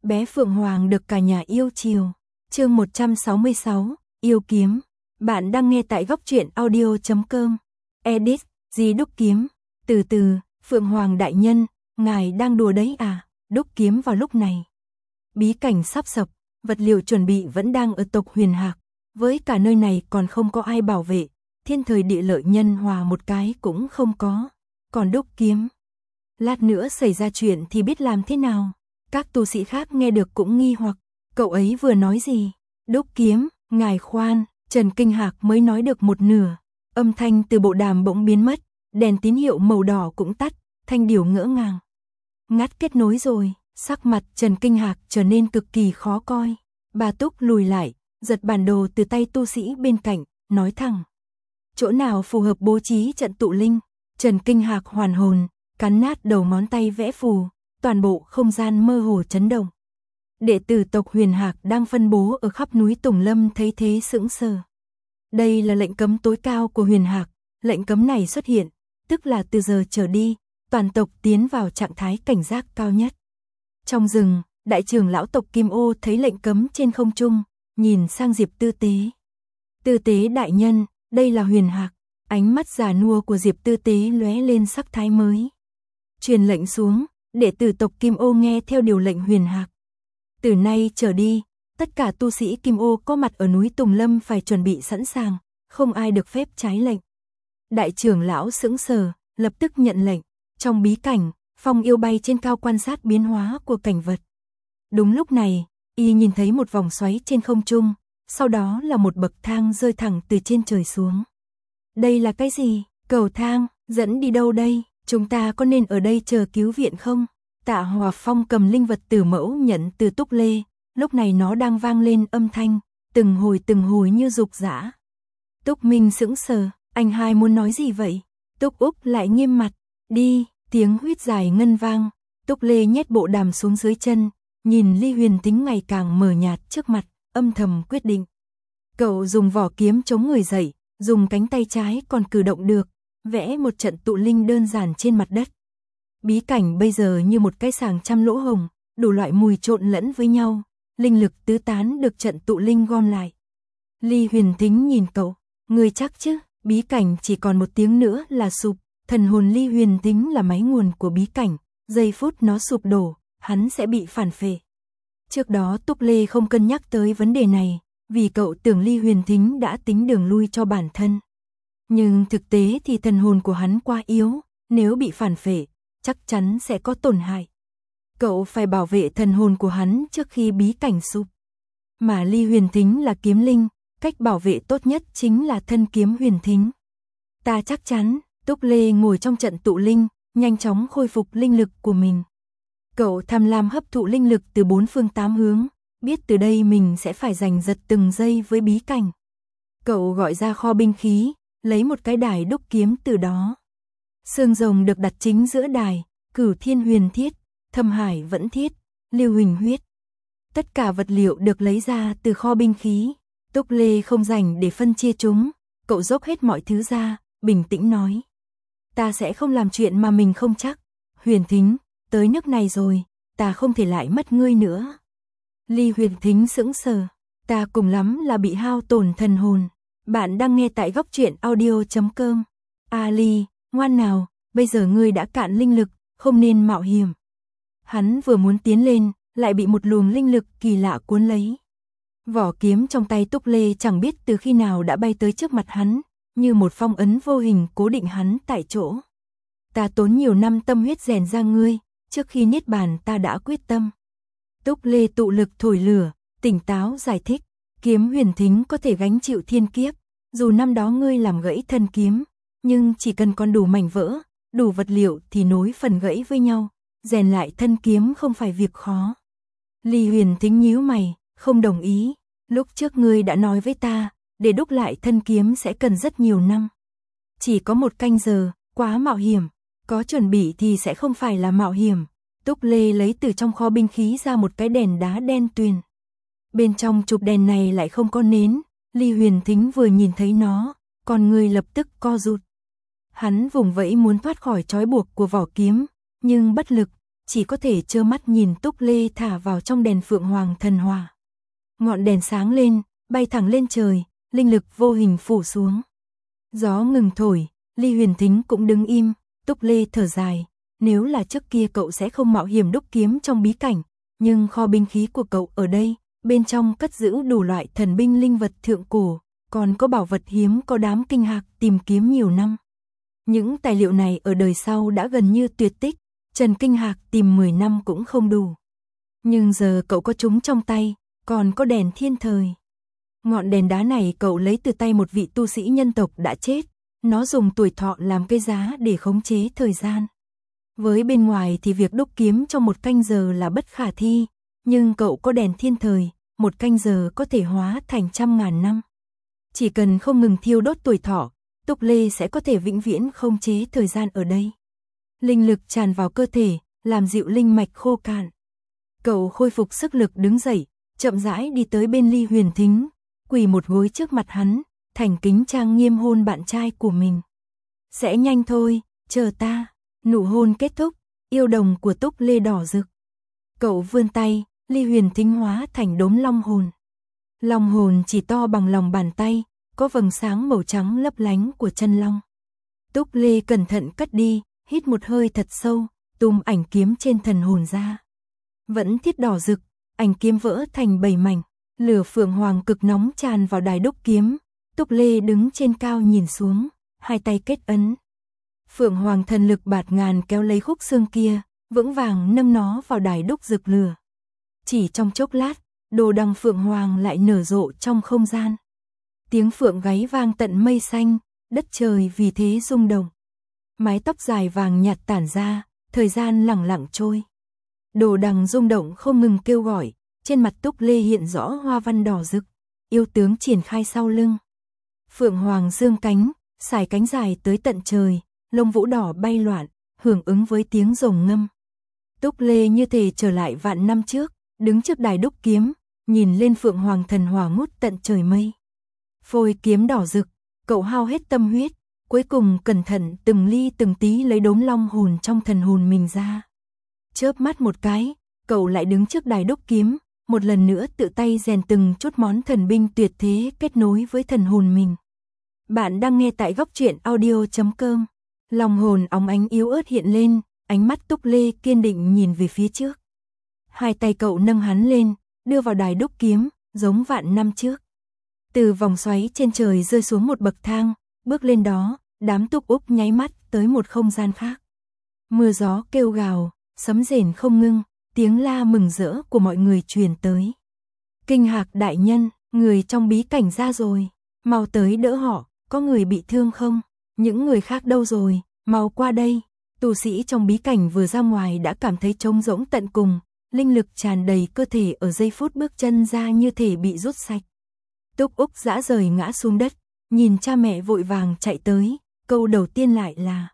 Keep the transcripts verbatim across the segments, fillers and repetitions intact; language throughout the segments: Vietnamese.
Bé Phượng Hoàng được cả nhà yêu chiều. Chương một trăm sáu mươi sáu, yêu kiếm. Bạn đang nghe tại góc truyện audio chấm com. Edit, Di đúc kiếm. Từ từ, Phượng Hoàng đại nhân, ngài đang đùa đấy à? Đúc kiếm vào lúc này. Bí cảnh sắp sập, vật liệu chuẩn bị vẫn đang ở tộc Huyền Hạc. Với cả nơi này còn không có ai bảo vệ, thiên thời địa lợi nhân hòa một cái cũng không có. Còn đúc kiếm, lát nữa xảy ra chuyện thì biết làm thế nào? Các tu sĩ khác nghe được cũng nghi hoặc, cậu ấy vừa nói gì? Đúc kiếm, ngài khoan, Trần Kinh Hạc mới nói được một nửa. Âm thanh từ bộ đàm bỗng biến mất, đèn tín hiệu màu đỏ cũng tắt, Thanh Điểu ngỡ ngàng. Ngắt kết nối rồi, sắc mặt Trần Kinh Hạc trở nên cực kỳ khó coi. Bà Túc lùi lại, giật bản đồ từ tay tu sĩ bên cạnh, nói thẳng. Chỗ nào phù hợp bố trí trận tụ linh? Trần Kinh Hạc hoàn hồn, cắn nát đầu ngón tay vẽ phù, toàn bộ không gian mơ hồ chấn động. Đệ tử tộc Huyền Hạc đang phân bố ở khắp núi Tùng Lâm thấy thế sững sờ. Đây là lệnh cấm tối cao của Huyền Hạc, lệnh cấm này xuất hiện, tức là từ giờ trở đi, toàn tộc tiến vào trạng thái cảnh giác cao nhất. Trong rừng, đại trưởng lão tộc Kim Ô thấy lệnh cấm trên không trung, nhìn sang Diệp Tư Tế. Tư Tế đại nhân, đây là Huyền Hạc, ánh mắt già nua của Diệp Tư Tế lóe lên sắc thái mới. Truyền lệnh xuống, đệ tử tộc Kim Ô nghe theo điều lệnh Huyền Hạc. Từ nay trở đi, tất cả tu sĩ Kim Ô có mặt ở núi Tùng Lâm phải chuẩn bị sẵn sàng, không ai được phép trái lệnh. Đại trưởng lão sững sờ, lập tức nhận lệnh. Trong bí cảnh, Phong Yêu bay trên cao quan sát biến hóa của cảnh vật. Đúng lúc này, y nhìn thấy một vòng xoáy trên không trung, sau đó là một bậc thang rơi thẳng từ trên trời xuống. Đây là cái gì? Cầu thang, dẫn đi đâu đây? Chúng ta có nên ở đây chờ cứu viện không? Tạ Hòa Phong cầm linh vật tử mẫu nhận từ Túc Lê, lúc này nó đang vang lên âm thanh, từng hồi từng hồi như dục dã. Túc Minh sững sờ, anh hai muốn nói gì vậy? Túc Úc lại nghiêm mặt, đi, tiếng huýt dài ngân vang, Túc Lê nhét bộ đàm xuống dưới chân, nhìn Ly Huyền Tính ngày càng mờ nhạt trước mặt, âm thầm quyết định. Cậu dùng vỏ kiếm chống người dậy, dùng cánh tay trái còn cử động được, vẽ một trận tụ linh đơn giản trên mặt đất. Bí cảnh bây giờ như một cái sàng trăm lỗ hồng, đủ loại mùi trộn lẫn với nhau, linh lực tứ tán được trận tụ linh gom lại. Ly Huyền Tính nhìn cậu, người chắc chứ, bí cảnh chỉ còn một tiếng nữa là sụp, thần hồn Ly Huyền Tính là máy nguồn của bí cảnh, giây phút nó sụp đổ, hắn sẽ bị phản phệ. Trước đó Túc Lê không cân nhắc tới vấn đề này, vì cậu tưởng Ly Huyền Tính đã tính đường lui cho bản thân. Nhưng thực tế thì thần hồn của hắn quá yếu, nếu bị phản phệ, chắc chắn sẽ có tổn hại. Cậu phải bảo vệ thần hồn của hắn trước khi bí cảnh sụp. Mà Ly Huyền Thính là kiếm linh, cách bảo vệ tốt nhất chính là thân kiếm Huyền Thính. Ta chắc chắn, Túc Lê ngồi trong trận tụ linh, nhanh chóng khôi phục linh lực của mình. Cậu tham lam hấp thụ linh lực từ bốn phương tám hướng, biết từ đây mình sẽ phải giành giật từng giây với bí cảnh. Cậu gọi ra kho binh khí, lấy một cái đài đúc kiếm từ đó. Xương rồng được đặt chính giữa đài, Cửu Thiên Huyền Thiết, Thâm Hải Vẫn Thiết, Lưu Huỳnh Huyết. Tất cả vật liệu được lấy ra từ kho binh khí. Túc Lê không dành để phân chia chúng, cậu dốc hết mọi thứ ra, bình tĩnh nói. Ta sẽ không làm chuyện mà mình không chắc. Huyền Thính, tới nước này rồi, ta không thể lại mất ngươi nữa. Ly Huyền Thính sững sờ, ta cùng lắm là bị hao tổn thần hồn. Bạn đang nghe tại góc truyện audio chấm com. A Ly, ngoan nào, bây giờ ngươi đã cạn linh lực, không nên mạo hiểm. Hắn vừa muốn tiến lên, lại bị một luồng linh lực kỳ lạ cuốn lấy. Vỏ kiếm trong tay Túc Lê chẳng biết từ khi nào đã bay tới trước mặt hắn, như một phong ấn vô hình cố định hắn tại chỗ. Ta tốn nhiều năm tâm huyết rèn ra ngươi, trước khi niết bàn ta đã quyết tâm. Túc Lê tụ lực thổi lửa, tỉnh táo giải thích, kiếm Huyền Thính có thể gánh chịu thiên kiếp, dù năm đó ngươi làm gãy thân kiếm, nhưng chỉ cần còn đủ mảnh vỡ, đủ vật liệu thì nối phần gãy với nhau, rèn lại thân kiếm không phải việc khó. Ly Huyền Thính nhíu mày, không đồng ý, lúc trước ngươi đã nói với ta, để đúc lại thân kiếm sẽ cần rất nhiều năm. Chỉ có một canh giờ, quá mạo hiểm, có chuẩn bị thì sẽ không phải là mạo hiểm. Túc Lê lấy từ trong kho binh khí ra một cái đèn đá đen tuyền. Bên trong chụp đèn này lại không có nến, Ly Huyền Thính vừa nhìn thấy nó, con người lập tức co rụt. Hắn vùng vẫy muốn thoát khỏi trói buộc của vỏ kiếm, nhưng bất lực, chỉ có thể trơ mắt nhìn Túc Lê thả vào trong đèn Phượng Hoàng thần hỏa. Ngọn đèn sáng lên, bay thẳng lên trời, linh lực vô hình phủ xuống. Gió ngừng thổi, Ly Huyền Thính cũng đứng im, Túc Lê thở dài, nếu là trước kia cậu sẽ không mạo hiểm đúc kiếm trong bí cảnh, nhưng kho binh khí của cậu ở đây, bên trong cất giữ đủ loại thần binh linh vật thượng cổ, còn có bảo vật hiếm có đám kinh hạc tìm kiếm nhiều năm. Những tài liệu này ở đời sau đã gần như tuyệt tích, Trần Kinh Hạc tìm mười năm cũng không đủ. Nhưng giờ cậu có chúng trong tay, còn có đèn thiên thời. Ngọn đèn đá này cậu lấy từ tay một vị tu sĩ nhân tộc đã chết, nó dùng tuổi thọ làm cái giá để khống chế thời gian. Với bên ngoài thì việc đúc kiếm trong một canh giờ là bất khả thi, nhưng cậu có đèn thiên thời, một canh giờ có thể hóa thành trăm ngàn năm. Chỉ cần không ngừng thiêu đốt tuổi thọ, Túc Lê sẽ có thể vĩnh viễn khống chế thời gian ở đây. Linh lực tràn vào cơ thể, làm dịu linh mạch khô cạn. Cậu khôi phục sức lực đứng dậy, chậm rãi đi tới bên Ly Huyền Thính, quỳ một gối trước mặt hắn, thành kính trang nghiêm hôn bạn trai của mình. Sẽ nhanh thôi, chờ ta. Nụ hôn kết thúc, yêu đồng của Túc Lê đỏ rực. Cậu vươn tay, Ly Huyền Thính hóa thành đốm long hồn. Long hồn chỉ to bằng lòng bàn tay, có vầng sáng màu trắng lấp lánh của chân long. Túc Lê cẩn thận cất đi, hít một hơi thật sâu, túm ảnh kiếm trên thần hồn ra. Vẫn thiết đỏ rực, ảnh kiếm vỡ thành bảy mảnh, lửa phượng hoàng cực nóng tràn vào đài đúc kiếm. Túc Lê đứng trên cao nhìn xuống, hai tay kết ấn. Phượng Hoàng thần lực bạt ngàn kéo lấy khúc xương kia, vững vàng nâng nó vào đài đúc rực lửa. Chỉ trong chốc lát, đồ đằng Phượng Hoàng lại nở rộ trong không gian. Tiếng phượng gáy vang tận mây xanh, đất trời vì thế rung động. Mái tóc dài vàng nhạt tản ra, thời gian lặng lặng trôi. Đồ đằng rung động không ngừng kêu gọi, trên mặt Túc Lê hiện rõ hoa văn đỏ rực, yêu tướng triển khai sau lưng. Phượng Hoàng dương cánh, xài cánh dài tới tận trời, lông vũ đỏ bay loạn, hưởng ứng với tiếng rồng ngâm. Túc Lê như thể trở lại vạn năm trước, đứng trước đài đúc kiếm, nhìn lên Phượng Hoàng thần hỏa ngút tận trời mây. Phôi kiếm đỏ rực, cậu hao hết tâm huyết, cuối cùng cẩn thận từng ly từng tí lấy đốm long hồn trong thần hồn mình ra. Chớp mắt một cái, cậu lại đứng trước đài đúc kiếm, một lần nữa tự tay rèn từng chút món thần binh tuyệt thế kết nối với thần hồn mình. Bạn đang nghe tại góc truyện audio chấm com. Lòng hồn óng ánh yếu ớt hiện lên, ánh mắt Túc Lê kiên định nhìn về phía trước. Hai tay cậu nâng hắn lên, đưa vào đài đúc kiếm, giống vạn năm trước. Từ vòng xoáy trên trời rơi xuống một bậc thang, bước lên đó, đám Túc Úc nháy mắt tới một không gian khác. Mưa gió kêu gào, sấm rền không ngưng, tiếng la mừng rỡ của mọi người truyền tới. Kinh Hạc đại nhân, người trong bí cảnh ra rồi, mau tới đỡ họ, có người bị thương không? Những người khác đâu rồi, mau qua đây. Tu sĩ trong bí cảnh vừa ra ngoài đã cảm thấy trống rỗng tận cùng, linh lực tràn đầy cơ thể ở giây phút bước chân ra như thể bị rút sạch. Túc Úc dã rời ngã xuống đất, nhìn cha mẹ vội vàng chạy tới, câu đầu tiên lại là: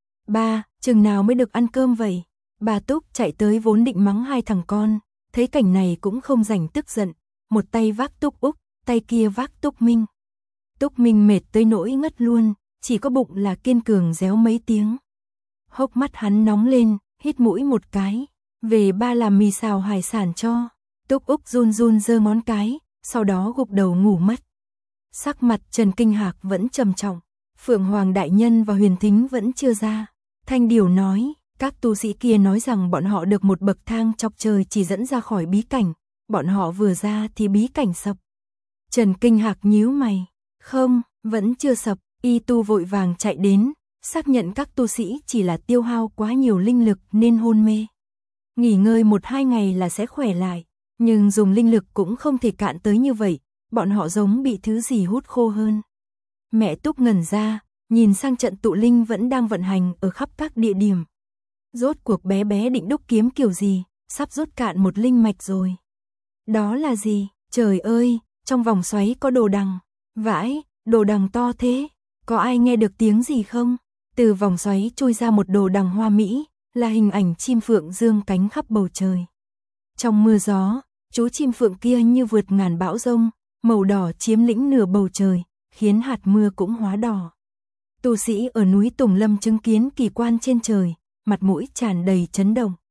ba, chừng nào mới được ăn cơm vậy? Bà Túc chạy tới vốn định mắng hai thằng con, thấy cảnh này cũng không rảnh tức giận, một tay vác Túc Úc, tay kia vác Túc Minh. Túc Minh mệt tới nỗi ngất luôn, chỉ có bụng là kiên cường réo mấy tiếng. Hốc mắt hắn nóng lên, hít mũi một cái, về ba làm mì xào hải sản cho. Túc Úc run run giơ ngón cái, sau đó gục đầu ngủ mất. Sắc mặt Trần Kinh Hạc vẫn trầm trọng, Phượng Hoàng đại nhân và Huyền Thính vẫn chưa ra. Thanh Điều nói, các tu sĩ kia nói rằng bọn họ được một bậc thang chọc trời chỉ dẫn ra khỏi bí cảnh, bọn họ vừa ra thì bí cảnh sập. Trần Kinh Hạc nhíu mày, không, vẫn chưa sập. Y tu vội vàng chạy đến, xác nhận các tu sĩ chỉ là tiêu hao quá nhiều linh lực nên hôn mê. Nghỉ ngơi một hai ngày là sẽ khỏe lại, nhưng dùng linh lực cũng không thể cạn tới như vậy, bọn họ giống bị thứ gì hút khô hơn. Mẹ Túc ngẩn ra, nhìn sang trận tụ linh vẫn đang vận hành ở khắp các địa điểm. Rốt cuộc bé bé định đúc kiếm kiểu gì, sắp rút cạn một linh mạch rồi. Đó là gì? Trời ơi, trong vòng xoáy có đồ đằng. Vãi, đồ đằng to thế. Có ai nghe được tiếng gì không? Từ vòng xoáy chui ra một đồ đằng hoa mỹ, là hình ảnh chim phượng dương cánh khắp bầu trời. Trong mưa gió, chú chim phượng kia như vượt ngàn bão giông, màu đỏ chiếm lĩnh nửa bầu trời, khiến hạt mưa cũng hóa đỏ. Tu sĩ ở núi Tùng Lâm chứng kiến kỳ quan trên trời, mặt mũi tràn đầy chấn động.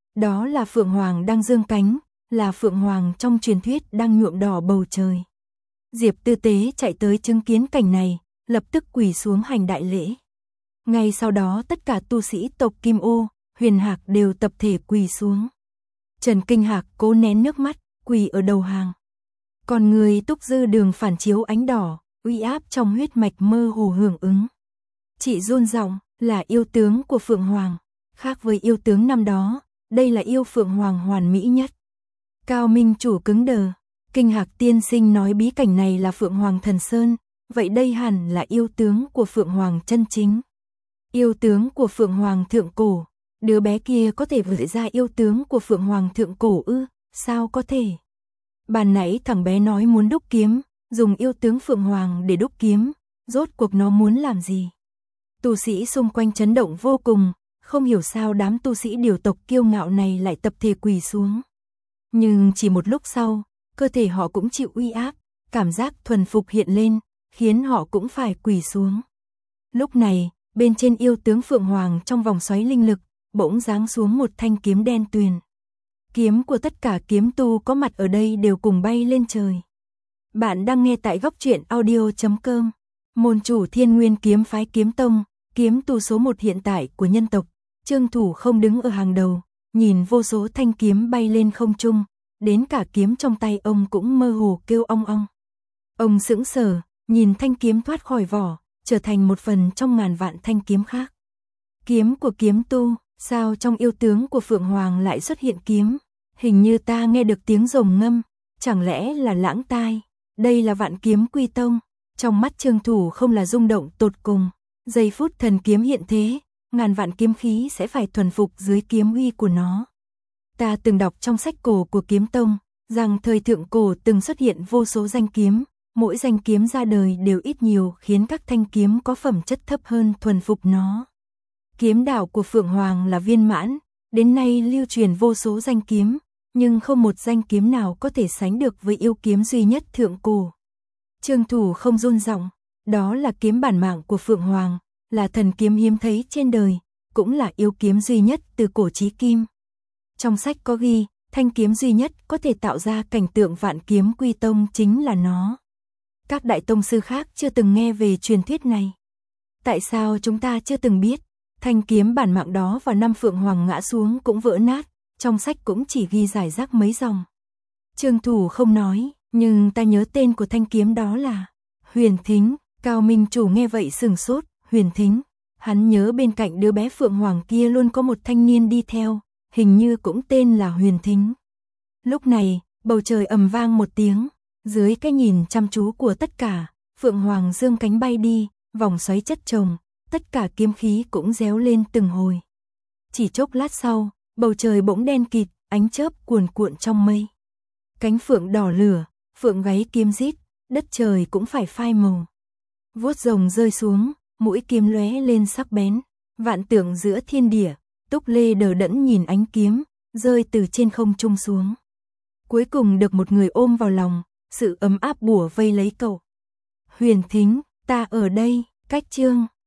Đó là Phượng Hoàng đang dương cánh, là Phượng Hoàng trong truyền thuyết đang nhuộm đỏ bầu trời. Diệp Tư Tế chạy tới chứng kiến cảnh này, lập tức quỳ xuống hành đại lễ. Ngay sau đó tất cả tu sĩ tộc Kim Ô, Huyền Hạc đều tập thể quỳ xuống. Trần Kinh Hạc cố nén nước mắt, quỳ ở đầu hàng. Còn người Túc Dư Đường phản chiếu ánh đỏ, uy áp trong huyết mạch mơ hồ hưởng ứng. Chị run giọng, là yêu tướng của Phượng Hoàng, khác với yêu tướng năm đó, đây là yêu Phượng Hoàng hoàn mỹ nhất. Cao Minh Chủ cứng đờ, Kinh Hạc tiên sinh nói bí cảnh này là Phượng Hoàng Thần Sơn, vậy đây hẳn là yêu tướng của Phượng Hoàng chân chính. Yêu tướng của Phượng Hoàng thượng cổ, đứa bé kia có thể vượt ra yêu tướng của Phượng Hoàng thượng cổ ư, sao có thể? Ban nãy thằng bé nói muốn đúc kiếm, dùng yêu tướng Phượng Hoàng để đúc kiếm, rốt cuộc nó muốn làm gì? Tu sĩ xung quanh chấn động vô cùng, không hiểu sao đám tu sĩ điều tộc kiêu ngạo này lại tập thể quỳ xuống. Nhưng chỉ một lúc sau, cơ thể họ cũng chịu uy áp, cảm giác thuần phục hiện lên, khiến họ cũng phải quỳ xuống. Lúc này, bên trên yêu tướng Phượng Hoàng trong vòng xoáy linh lực, bỗng giáng xuống một thanh kiếm đen tuyền. Kiếm của tất cả kiếm tu có mặt ở đây đều cùng bay lên trời. Bạn đang nghe tại góc truyện audio chấm com. Môn chủ Thiên Nguyên Kiếm Phái Kiếm Tông, kiếm tu số một hiện tại của nhân tộc, Trương Thủ không đứng ở hàng đầu, nhìn vô số thanh kiếm bay lên không trung, đến cả kiếm trong tay ông cũng mơ hồ kêu ong ong. Ông sững sờ, nhìn thanh kiếm thoát khỏi vỏ, trở thành một phần trong ngàn vạn thanh kiếm khác. Kiếm của kiếm tu, sao trong yêu tướng của Phượng Hoàng lại xuất hiện kiếm? Hình như ta nghe được tiếng rồng ngâm, chẳng lẽ là lãng tai? Đây là Vạn Kiếm Quy Tông. Trong mắt Trương Thủ không là rung động tột cùng, giây phút thần kiếm hiện thế, ngàn vạn kiếm khí sẽ phải thuần phục dưới kiếm uy của nó. Ta từng đọc trong sách cổ của Kiếm Tông, rằng thời thượng cổ từng xuất hiện vô số danh kiếm, mỗi danh kiếm ra đời đều ít nhiều khiến các thanh kiếm có phẩm chất thấp hơn thuần phục nó. Kiếm đạo của Phượng Hoàng là viên mãn, đến nay lưu truyền vô số danh kiếm, nhưng không một danh kiếm nào có thể sánh được với yêu kiếm duy nhất thượng cổ. Trương Thủ không run giọng, đó là kiếm bản mạng của Phượng Hoàng, là thần kiếm hiếm thấy trên đời, cũng là yêu kiếm duy nhất từ cổ chí kim. Trong sách có ghi, thanh kiếm duy nhất có thể tạo ra cảnh tượng Vạn Kiếm Quy Tông chính là nó. Các đại tông sư khác chưa từng nghe về truyền thuyết này. Tại sao chúng ta chưa từng biết? Thanh kiếm bản mạng đó vào năm Phượng Hoàng ngã xuống cũng vỡ nát, trong sách cũng chỉ ghi giải rác mấy dòng. Trương Thủ không nói, nhưng ta nhớ tên của thanh kiếm đó là Huyền Thính. Cao Minh Chủ nghe vậy sừng sốt, Huyền Thính. Hắn nhớ bên cạnh đứa bé Phượng Hoàng kia luôn có một thanh niên đi theo, hình như cũng tên là Huyền Thính. Lúc này, bầu trời ầm vang một tiếng, dưới cái nhìn chăm chú của tất cả, Phượng Hoàng dương cánh bay đi, vòng xoáy chất chồng, tất cả kiếm khí cũng réo lên từng hồi. Chỉ chốc lát sau, bầu trời bỗng đen kịt, ánh chớp cuồn cuộn trong mây. Cánh phượng đỏ lửa, phượng gáy kiếm rít, đất trời cũng phải phai màu. Vuốt rồng rơi xuống, mũi kiếm lóe lên sắc bén, vạn tượng giữa thiên địa, Túc Lê đờ đẫn nhìn ánh kiếm, rơi từ trên không trung xuống. Cuối cùng được một người ôm vào lòng, sự ấm áp bủa vây lấy cậu. Huyền Thính, ta ở đây, cách chương